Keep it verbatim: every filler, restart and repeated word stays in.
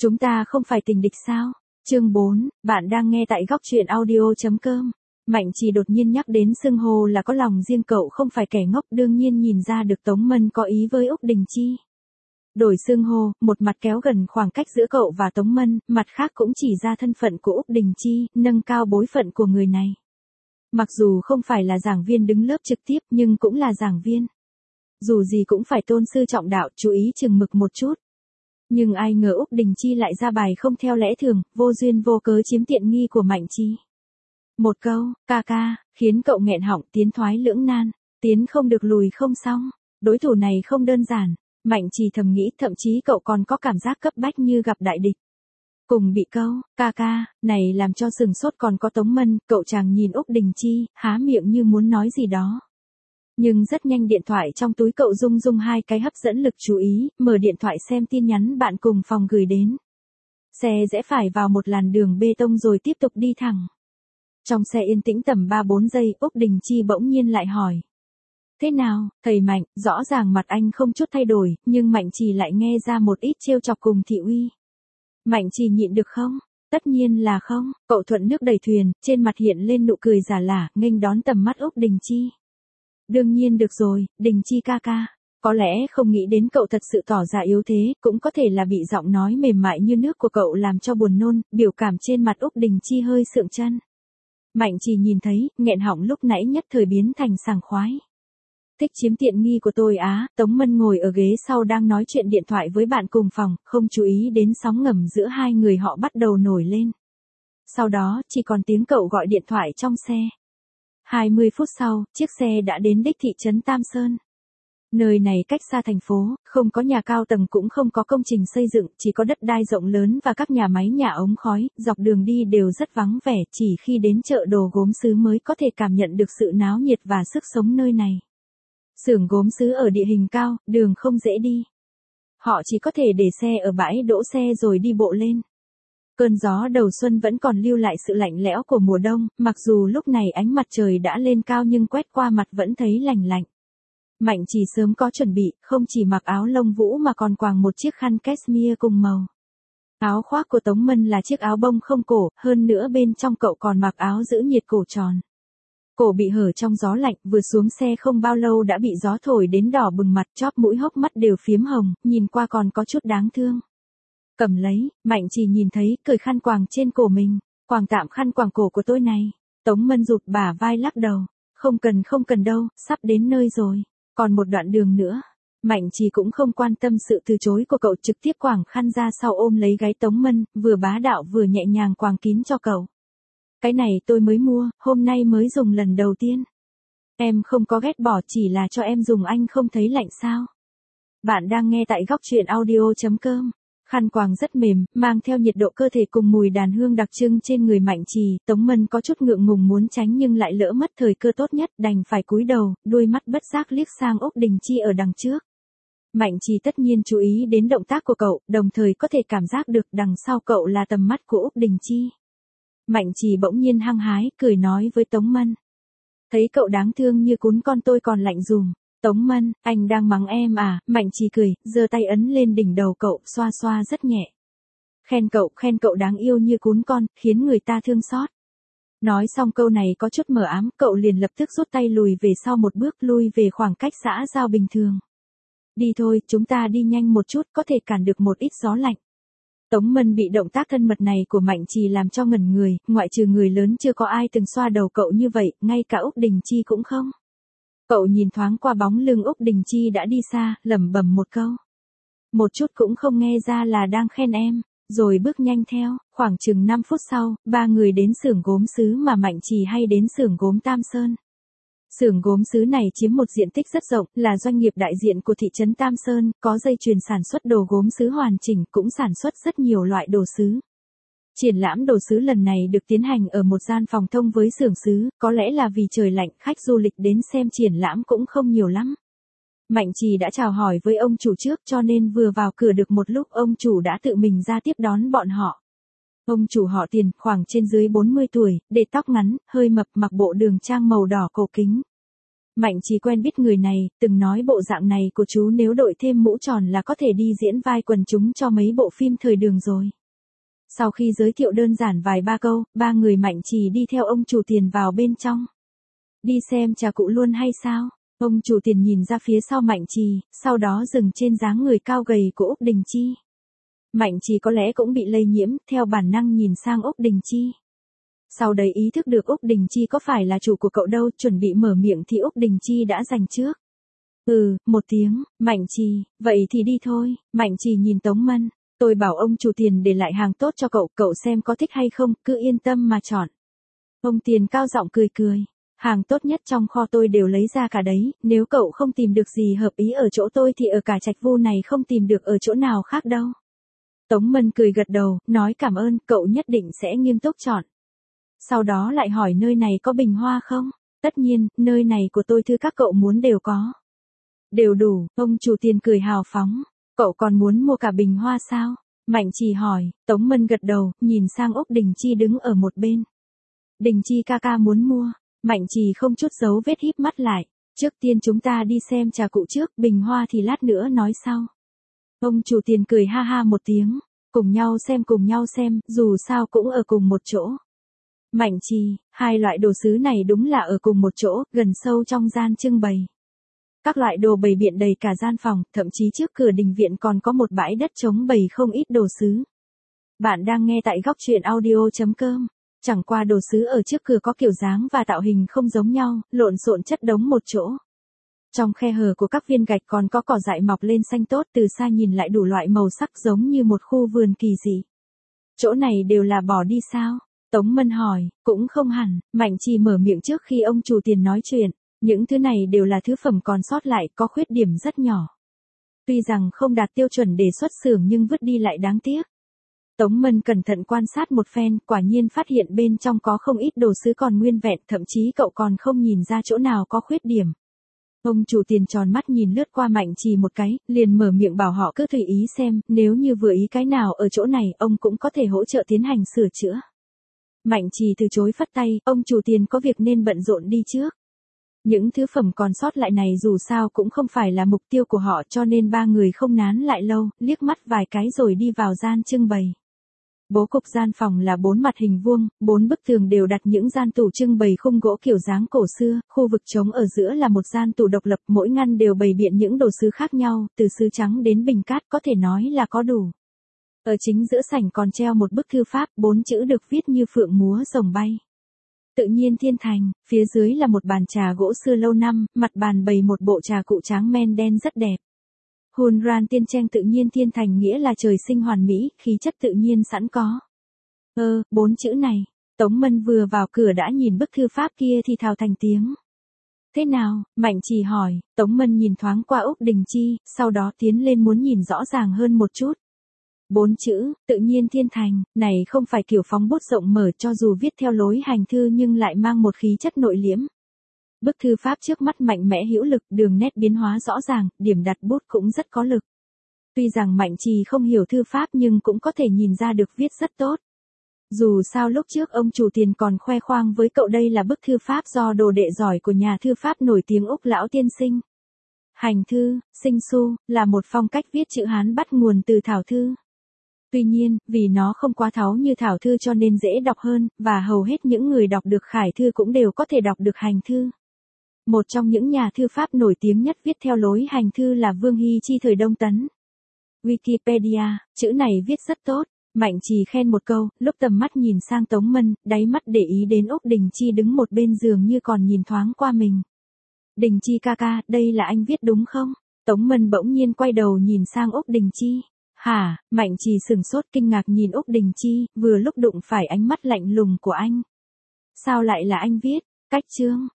Chúng ta không phải tình địch sao? Chương bốn, bạn đang nghe tại góc truyện audio.com. Mạnh Trì đột nhiên nhắc đến xưng hô là có lòng riêng, cậu không phải kẻ ngốc, đương nhiên nhìn ra được Tống Mân có ý với Úc Đình Chi. Đổi xưng hô, một mặt kéo gần khoảng cách giữa cậu và Tống Mân, mặt khác cũng chỉ ra thân phận của Úc Đình Chi, nâng cao bối phận của người này. Mặc dù không phải là giảng viên đứng lớp trực tiếp nhưng cũng là giảng viên. Dù gì cũng phải tôn sư trọng đạo, chú ý chừng mực một chút. Nhưng ai ngờ Úc Đình Chi lại ra bài không theo lẽ thường, vô duyên vô cớ chiếm tiện nghi của Mạnh Trì. Một câu, ca ca, khiến cậu nghẹn họng, tiến thoái lưỡng nan, tiến không được lùi không xong. Đối thủ này không đơn giản, Mạnh Trì thầm nghĩ, thậm chí cậu còn có cảm giác cấp bách như gặp đại địch. Cùng bị câu, ca ca, này làm cho sừng sốt, còn có Tống Mân, cậu chàng nhìn Úc Đình Chi, há miệng như muốn nói gì đó. Nhưng rất nhanh điện thoại trong túi cậu rung rung hai cái hấp dẫn lực chú ý, mở điện thoại xem tin nhắn bạn cùng phòng gửi đến. Xe rẽ phải vào một làn đường bê tông rồi tiếp tục đi thẳng. Trong xe yên tĩnh tầm ba bốn giây, Úc Đình Chi bỗng nhiên lại hỏi. Thế nào, thầy Mạnh? Rõ ràng mặt anh không chút thay đổi, nhưng Mạnh Trì lại nghe ra một ít trêu chọc cùng thị uy. Mạnh Trì nhịn được không? Tất nhiên là không, cậu thuận nước đẩy thuyền, trên mặt hiện lên nụ cười giả lả, nghênh đón tầm mắt Úc Đình Chi. Đương nhiên được rồi, Đình Chi ca ca. Có lẽ không nghĩ đến cậu thật sự tỏ ra yếu thế, cũng có thể là bị giọng nói mềm mại như nước của cậu làm cho buồn nôn, biểu cảm trên mặt Úc Đình Chi hơi sượng chân. Mạnh Trì nhìn thấy, nghẹn họng lúc nãy nhất thời biến thành sảng khoái. Thích chiếm tiện nghi của tôi á? Tống Mân ngồi ở ghế sau đang nói chuyện điện thoại với bạn cùng phòng, không chú ý đến sóng ngầm giữa hai người họ bắt đầu nổi lên. Sau đó, chỉ còn tiếng cậu gọi điện thoại trong xe. hai mươi phút sau, chiếc xe đã đến đích thị trấn Tam Sơn. Nơi này cách xa thành phố, không có nhà cao tầng cũng không có công trình xây dựng, chỉ có đất đai rộng lớn và các nhà máy nhà ống khói, dọc đường đi đều rất vắng vẻ, chỉ khi đến chợ đồ gốm sứ mới có thể cảm nhận được sự náo nhiệt và sức sống nơi này. Xưởng gốm sứ ở địa hình cao, đường không dễ đi. Họ chỉ có thể để xe ở bãi đỗ xe rồi đi bộ lên. Cơn gió đầu xuân vẫn còn lưu lại sự lạnh lẽo của mùa đông, mặc dù lúc này ánh mặt trời đã lên cao nhưng quét qua mặt vẫn thấy lành lạnh. Mạnh Trì sớm có chuẩn bị, không chỉ mặc áo lông vũ mà còn quàng một chiếc khăn cashmere cùng màu. Áo khoác của Tống Mân là chiếc áo bông không cổ, hơn nữa bên trong cậu còn mặc áo giữ nhiệt cổ tròn. Cổ bị hở trong gió lạnh, vừa xuống xe không bao lâu đã bị gió thổi đến đỏ bừng mặt, chóp mũi hốc mắt đều phiếm hồng, nhìn qua còn có chút đáng thương. Cầm lấy, Mạnh Trì nhìn thấy, cởi khăn quàng trên cổ mình, quàng tạm khăn quàng cổ của tôi này. Tống Mân rụt bả vai lắc đầu, không cần không cần đâu, sắp đến nơi rồi, còn một đoạn đường nữa. Mạnh Trì cũng không quan tâm sự từ chối của cậu, trực tiếp quàng khăn ra sau ôm lấy gáy Tống Mân, vừa bá đạo vừa nhẹ nhàng quàng kín cho cậu. Cái này tôi mới mua, hôm nay mới dùng lần đầu tiên. Em không có ghét bỏ, chỉ là cho em dùng, anh không thấy lạnh sao? Bạn đang nghe tại góc truyện audio.com. Khăn quàng rất mềm, mang theo nhiệt độ cơ thể cùng mùi đàn hương đặc trưng trên người Mạnh Trì. Tống Mân có chút ngượng ngùng muốn tránh nhưng lại lỡ mất thời cơ tốt nhất, đành phải cúi đầu, đôi mắt bất giác liếc sang Úc Đình Chi ở đằng trước. Mạnh Trì tất nhiên chú ý đến động tác của cậu, đồng thời có thể cảm giác được đằng sau cậu là tầm mắt của Úc Đình Chi. Mạnh Trì bỗng nhiên hăng hái, cười nói với Tống Mân. Thấy cậu đáng thương như cún con tôi còn lạnh dùm. Tống Mân, anh đang mắng em à? Mạnh Trì cười, giơ tay ấn lên đỉnh đầu cậu, xoa xoa rất nhẹ. Khen cậu, khen cậu đáng yêu như cún con, khiến người ta thương xót. Nói xong câu này có chút mờ ám, cậu liền lập tức rút tay lùi về sau một bước, lui về khoảng cách xã giao bình thường. Đi thôi, chúng ta đi nhanh một chút, có thể cản được một ít gió lạnh. Tống Mân bị động tác thân mật này của Mạnh Trì làm cho ngẩn người, ngoại trừ người lớn chưa có ai từng xoa đầu cậu như vậy, ngay cả Úc Đình Chi cũng không. Cậu nhìn thoáng qua bóng lưng Úc Đình Chi đã đi xa, lẩm bẩm một câu. Một chút cũng không nghe ra là đang khen em, rồi bước nhanh theo. Khoảng chừng năm phút sau, ba người đến xưởng gốm sứ mà Mạnh Trì hay đến, xưởng gốm Tam Sơn. Xưởng gốm sứ này chiếm một diện tích rất rộng, là doanh nghiệp đại diện của thị trấn Tam Sơn, có dây chuyền sản xuất đồ gốm sứ hoàn chỉnh, cũng sản xuất rất nhiều loại đồ sứ. Triển lãm đồ sứ lần này được tiến hành ở một gian phòng thông với xưởng sứ, có lẽ là vì trời lạnh, khách du lịch đến xem triển lãm cũng không nhiều lắm. Mạnh Trì đã chào hỏi với ông chủ trước, cho nên vừa vào cửa được một lúc ông chủ đã tự mình ra tiếp đón bọn họ. Ông chủ họ Tiền, khoảng trên dưới bốn mươi tuổi, để tóc ngắn, hơi mập, mặc bộ đường trang màu đỏ cổ kính. Mạnh Trì quen biết người này, từng nói bộ dạng này của chú nếu đội thêm mũ tròn là có thể đi diễn vai quần chúng cho mấy bộ phim thời đường rồi. Sau khi giới thiệu đơn giản vài ba câu, ba người Mạnh Trì đi theo ông chủ tiền vào bên trong. Đi xem trà cụ luôn hay sao? Ông chủ tiền nhìn ra phía sau Mạnh Trì, sau đó dừng trên dáng người cao gầy của Úc Đình Chi. Mạnh Trì có lẽ cũng bị lây nhiễm, theo bản năng nhìn sang Úc Đình Chi. Sau đấy ý thức được Úc Đình Chi có phải là chủ của cậu đâu, chuẩn bị mở miệng thì Úc Đình Chi đã giành trước. Ừ, một tiếng, Mạnh Trì, vậy thì đi thôi. Mạnh Trì nhìn Tống Mân, tôi bảo ông chủ tiền để lại hàng tốt cho cậu, cậu xem có thích hay không, cứ yên tâm mà chọn. Ông tiền cao giọng cười cười, hàng tốt nhất trong kho tôi đều lấy ra cả đấy, nếu cậu không tìm được gì hợp ý ở chỗ tôi thì ở cả Trạch Vu này không tìm được ở chỗ nào khác đâu. Tống Mân cười gật đầu, nói cảm ơn, cậu nhất định sẽ nghiêm túc chọn. Sau đó lại hỏi nơi này có bình hoa không? Tất nhiên, nơi này của tôi thứ các cậu muốn đều có. Đều đủ, ông chủ tiền cười hào phóng. Cậu còn muốn mua cả bình hoa sao? Mạnh Trì hỏi, Tống Mân gật đầu, nhìn sang Úc Đình Chi đứng ở một bên. Đình Chi ca ca muốn mua. Mạnh Trì không chút giấu vết híp mắt lại. Trước tiên chúng ta đi xem trà cụ trước, bình hoa thì lát nữa nói sau. Ông chủ tiền cười ha ha một tiếng. Cùng nhau xem cùng nhau xem, dù sao cũng ở cùng một chỗ. Mạnh Trì, hai loại đồ sứ này đúng là ở cùng một chỗ, gần sâu trong gian trưng bày. Các loại đồ bày biện đầy cả gian phòng, thậm chí trước cửa đình viện còn có một bãi đất trống bày không ít đồ sứ. Bạn đang nghe tại góc truyện audio chấm com. Chẳng qua đồ sứ ở trước cửa có kiểu dáng và tạo hình không giống nhau, lộn xộn chất đống một chỗ. Trong khe hở của các viên gạch còn có cỏ dại mọc lên xanh tốt, từ xa nhìn lại đủ loại màu sắc giống như một khu vườn kỳ dị. Chỗ này đều là bỏ đi sao? Tống Mân hỏi, cũng không hẳn, Mạnh Trì mở miệng trước khi ông chủ tiền nói chuyện. Những thứ này đều là thứ phẩm còn sót lại, có khuyết điểm rất nhỏ. Tuy rằng không đạt tiêu chuẩn để xuất xưởng nhưng vứt đi lại đáng tiếc. Tống Mân cẩn thận quan sát một phen, quả nhiên phát hiện bên trong có không ít đồ sứ còn nguyên vẹn, thậm chí cậu còn không nhìn ra chỗ nào có khuyết điểm. Ông chủ tiền tròn mắt nhìn lướt qua Mạnh Trì một cái, liền mở miệng bảo họ cứ tùy ý xem, nếu như vừa ý cái nào ở chỗ này, ông cũng có thể hỗ trợ tiến hành sửa chữa. Mạnh Trì từ chối phất tay, ông chủ tiền có việc nên bận rộn đi trước. Những thứ phẩm còn sót lại này dù sao cũng không phải là mục tiêu của họ, cho nên ba người không nán lại lâu, liếc mắt vài cái rồi đi vào gian trưng bày. Bố cục gian phòng là bốn mặt hình vuông, bốn bức tường đều đặt những gian tủ trưng bày khung gỗ kiểu dáng cổ xưa, khu vực trống ở giữa là một gian tủ độc lập, mỗi ngăn đều bày biện những đồ sứ khác nhau, từ sứ trắng đến bình cát có thể nói là có đủ. Ở chính giữa sảnh còn treo một bức thư pháp, bốn chữ được viết như phượng múa rồng bay. Tự nhiên thiên thành, phía dưới là một bàn trà gỗ xưa lâu năm, mặt bàn bày một bộ trà cụ tráng men đen rất đẹp. Hun ran tiên tranh tự nhiên thiên thành nghĩa là trời sinh hoàn mỹ, khí chất tự nhiên sẵn có. Ơ, bốn chữ này, Tống Mân vừa vào cửa đã nhìn bức thư pháp kia thì thào thành tiếng. Thế nào, Mạnh Trì hỏi, Tống Mân nhìn thoáng qua Úc Đình Chi, sau đó tiến lên muốn nhìn rõ ràng hơn một chút. Bốn chữ, tự nhiên thiên thành, này không phải kiểu phóng bút rộng mở cho dù viết theo lối hành thư nhưng lại mang một khí chất nội liễm. Bức thư pháp trước mắt mạnh mẽ hữu lực, đường nét biến hóa rõ ràng, điểm đặt bút cũng rất có lực. Tuy rằng Mạnh Trì không hiểu thư pháp nhưng cũng có thể nhìn ra được viết rất tốt. Dù sao lúc trước ông chủ tiền còn khoe khoang với cậu đây là bức thư pháp do đồ đệ giỏi của nhà thư pháp nổi tiếng Úc Lão Tiên Sinh. Hành thư, sinh su, là một phong cách viết chữ Hán bắt nguồn từ thảo thư. Tuy nhiên, vì nó không quá tháo như thảo thư cho nên dễ đọc hơn, và hầu hết những người đọc được khải thư cũng đều có thể đọc được hành thư. Một trong những nhà thư pháp nổi tiếng nhất viết theo lối hành thư là Vương Hy Chi thời Đông Tấn. Wikipedia, chữ này viết rất tốt, Mạnh Trì khen một câu, lúc tầm mắt nhìn sang Tống Mân, đáy mắt để ý đến Úc Đình Chi đứng một bên giường như còn nhìn thoáng qua mình. Đình Chi ca ca, đây là anh viết đúng không? Tống Mân bỗng nhiên quay đầu nhìn sang Úc Đình Chi. Hả, Mạnh Trì sừng sốt kinh ngạc nhìn Úc Đình Chi, vừa lúc đụng phải ánh mắt lạnh lùng của anh. Sao lại là anh viết? Cách chương.